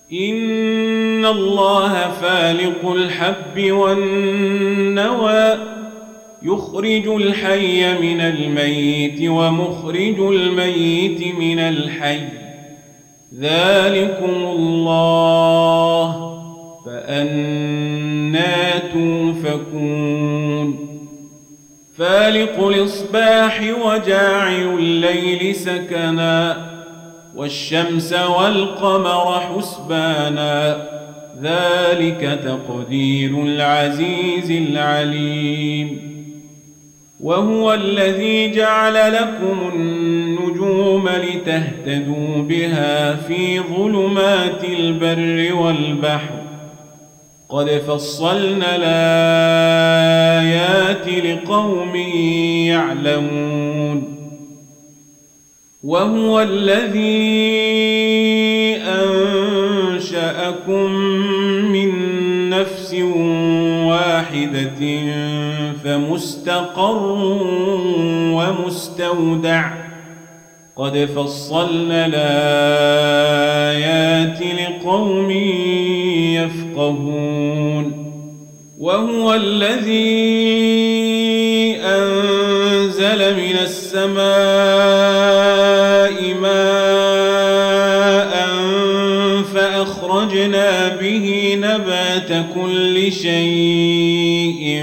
إن الله فالق الحب والنوى يخرج الحي من الميت ومخرج الميت من الحي ذلكم الله فأنى توفكون فالق الإصباح وجاعل الليل سكنا والشمس والقمر حسبانا ذلك تقدير العزيز العليم وهو الذي جعل لكم النجوم لتهتدوا بها في ظلمات البر والبحر قد فصلنا الآيات لقوم يعلمون وهو الذي أنشأكم من نفس واحدة فمستقر ومستودع قد فصلنا الآيات لقوم يفقهون وهو الذي أنزل من السماء ماء فأخرجنا به نبات كل شيء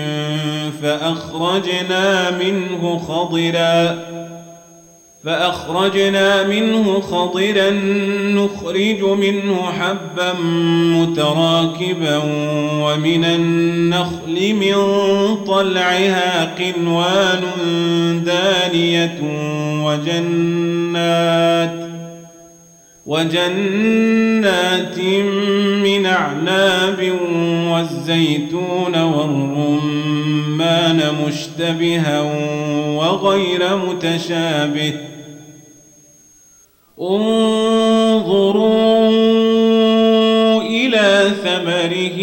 فأخرجنا منه خضرا نخرج منه حبا متراكبا ومن النخل من طلعها قنوان دانية وجنات من أعناب والزيتون والرمان مشتبها وغير متشابه انظروا إلى ثمره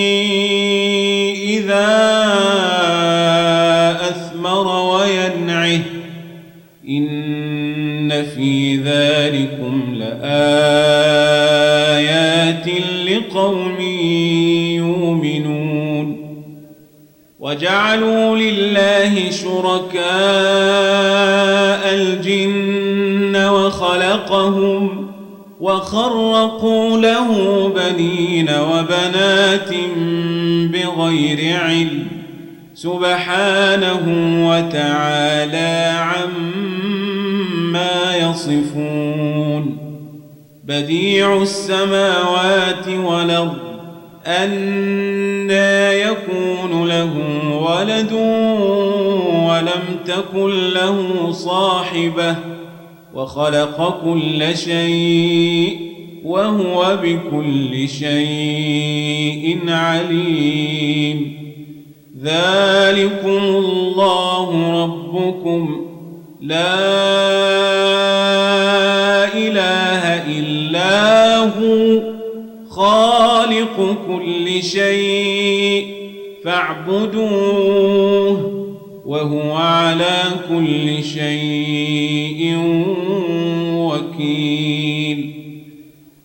إذا أثمر وينعه إن في ذلكم لآيات لقوم يؤمنون وجعلوا لله شركاء الجن وخلقهم وخرقوا له بنين وبنات بغير علم سبحانه وتعالى عما يصفون بديع السماوات والأرض أنى يكون له ولد ولم تكن له صاحبة وخلق كل شيء وهو بكل شيء عليم ذلكم الله ربكم لا إله إلا هو خالق كل شيء فاعبدوه وهو على كل شيء وكيل